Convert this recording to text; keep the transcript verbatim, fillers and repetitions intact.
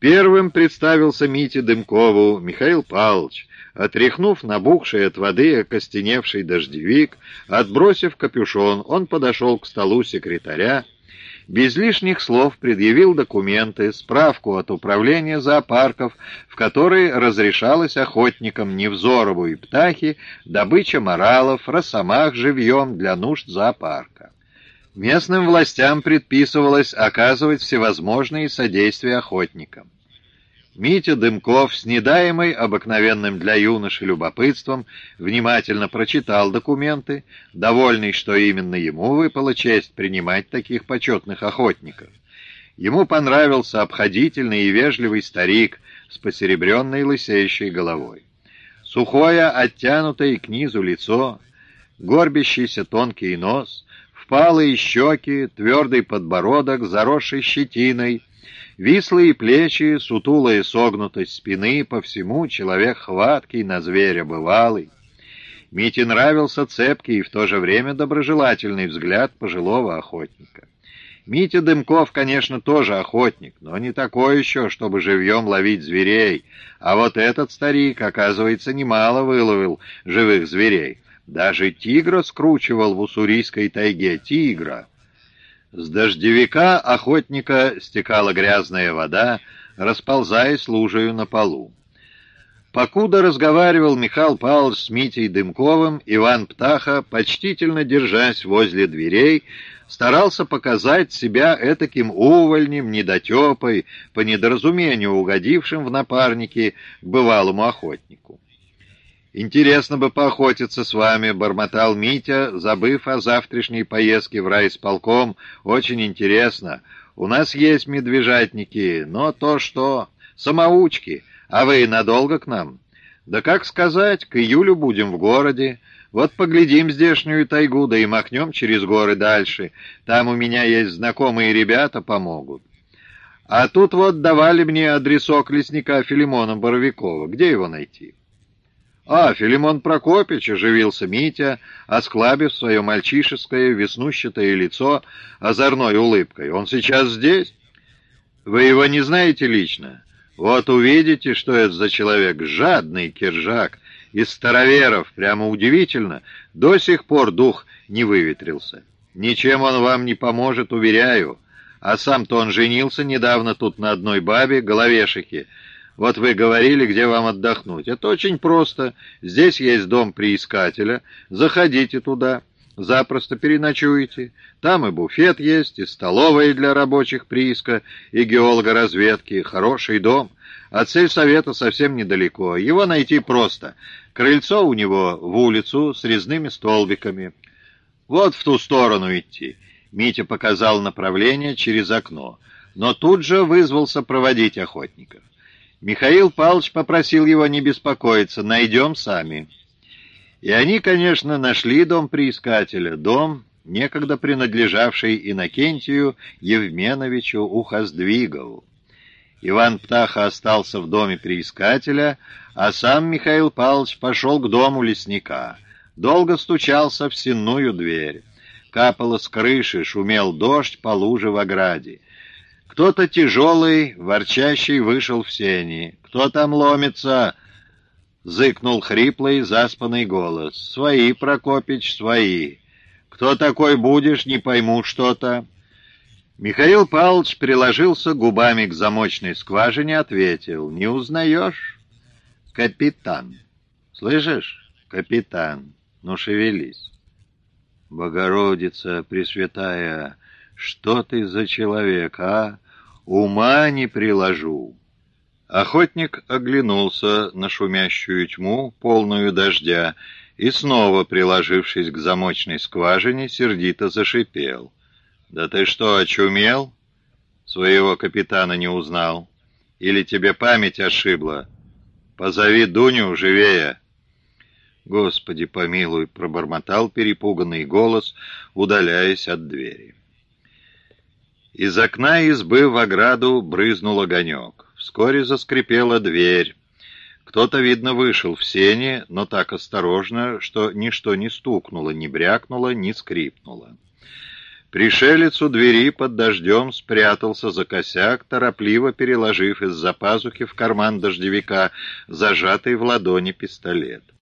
Первым представился Мите Дымкову Михаил Павлович. Отряхнув набухший от воды и окостеневший дождевик, отбросив капюшон, он подошел к столу секретаря, без лишних слов предъявил документы, справку от управления зоопарков, в которой разрешалось охотникам Невзорову и Птахи добыча моралов, росомах живьем для нужд зоопарка. Местным властям предписывалось оказывать всевозможные содействия охотникам. Митя Дымков, с недаемой обыкновенным для юноши любопытством, внимательно прочитал документы, довольный, что именно ему выпала честь принимать таких почетных охотников. Ему понравился обходительный и вежливый старик с посеребренной лысеющей головой. Сухое, оттянутое к низу лицо, горбящийся тонкий нос, впалые щеки, твердый подбородок, заросший щетиной, вислые плечи, сутулая согнутость спины, по всему человек хваткий, на зверя бывалый. Мите нравился цепкий и в то же время доброжелательный взгляд пожилого охотника. Митя Дымков, конечно, тоже охотник, но не такой еще, чтобы живьем ловить зверей, а вот этот старик, оказывается, немало выловил живых зверей. Даже тигра скручивал в уссурийской тайге, тигра. С дождевика охотника стекала грязная вода, расползаясь лужею на полу. Покуда разговаривал Михаил Павлович с Митей Дымковым, Иван Птаха, почтительно держась возле дверей, старался показать себя этаким увольнем, недотепой, по недоразумению угодившим в напарники к бывалому охотнику. «Интересно бы поохотиться с вами», — бормотал Митя, забыв о завтрашней поездке в райисполком. «Очень интересно. У нас есть медвежатники, но то что? Самоучки. А вы надолго к нам?» «Да как сказать, к июлю будем в городе. Вот поглядим здешнюю тайгу, да и махнем через горы дальше. Там у меня есть знакомые ребята, помогут. А тут вот давали мне адресок лесника Филимона Боровикова. Где его найти?» «А, Филимон Прокопич», — оживился Митя, осклабив свое мальчишеское веснущатое лицо озорной улыбкой. «Он сейчас здесь? Вы его не знаете лично? Вот увидите, что это за человек. Жадный киржак, из староверов, прямо удивительно. До сих пор дух не выветрился. Ничем он вам не поможет, уверяю. А сам-то он женился недавно тут на одной бабе, головешихе. Вот вы говорили, где вам отдохнуть. Это очень просто. Здесь есть дом приискателя. Заходите туда. Запросто переночуете. Там и буфет есть, и столовая для рабочих прииска, и геологоразведки. Хороший дом. От сельсовета совсем недалеко. Его найти просто. Крыльцо у него в улицу с резными столбиками. Вот в ту сторону идти. Митя показал направление через окно, но тут же вызвался проводить охотников. Михаил Павлович попросил его не беспокоиться, найдем сами. И они, конечно, нашли дом приискателя, дом, некогда принадлежавший Иннокентию Евменовичу Ухоздвигову. Иван Птаха остался в доме приискателя, а сам Михаил Павлович пошел к дому лесника. Долго стучался в сенную дверь. Капало с крыши, шумел дождь по луже в ограде. Кто-то тяжелый, ворчащий вышел в сени. «Кто там ломится?» — зыкнул хриплый, заспанный голос. «Свои, Прокопич, свои. Кто такой будешь, не пойму что-то». Михаил Павлович приложился губами к замочной скважине, ответил. «Не узнаешь?» «Капитан. Слышишь? Капитан. Ну, шевелись». «Богородица Пресвятая, что ты за человек, а? Ума не приложу». Охотник оглянулся на шумящую тьму, полную дождя, и снова, приложившись к замочной скважине, сердито зашипел. «Да ты что, очумел? Своего капитана не узнал? Или тебе память ошибла? Позови Дуню живее!» «Господи помилуй!» — пробормотал перепуганный голос, удаляясь от двери. Из окна избы в ограду брызнул огонек. Вскоре заскрипела дверь. Кто-то, видно, вышел в сени, но так осторожно, что ничто не стукнуло, не брякнуло, не скрипнуло. Пришелец у двери под дождем спрятался за косяк, торопливо переложив из-за пазухи в карман дождевика зажатый в ладони пистолет.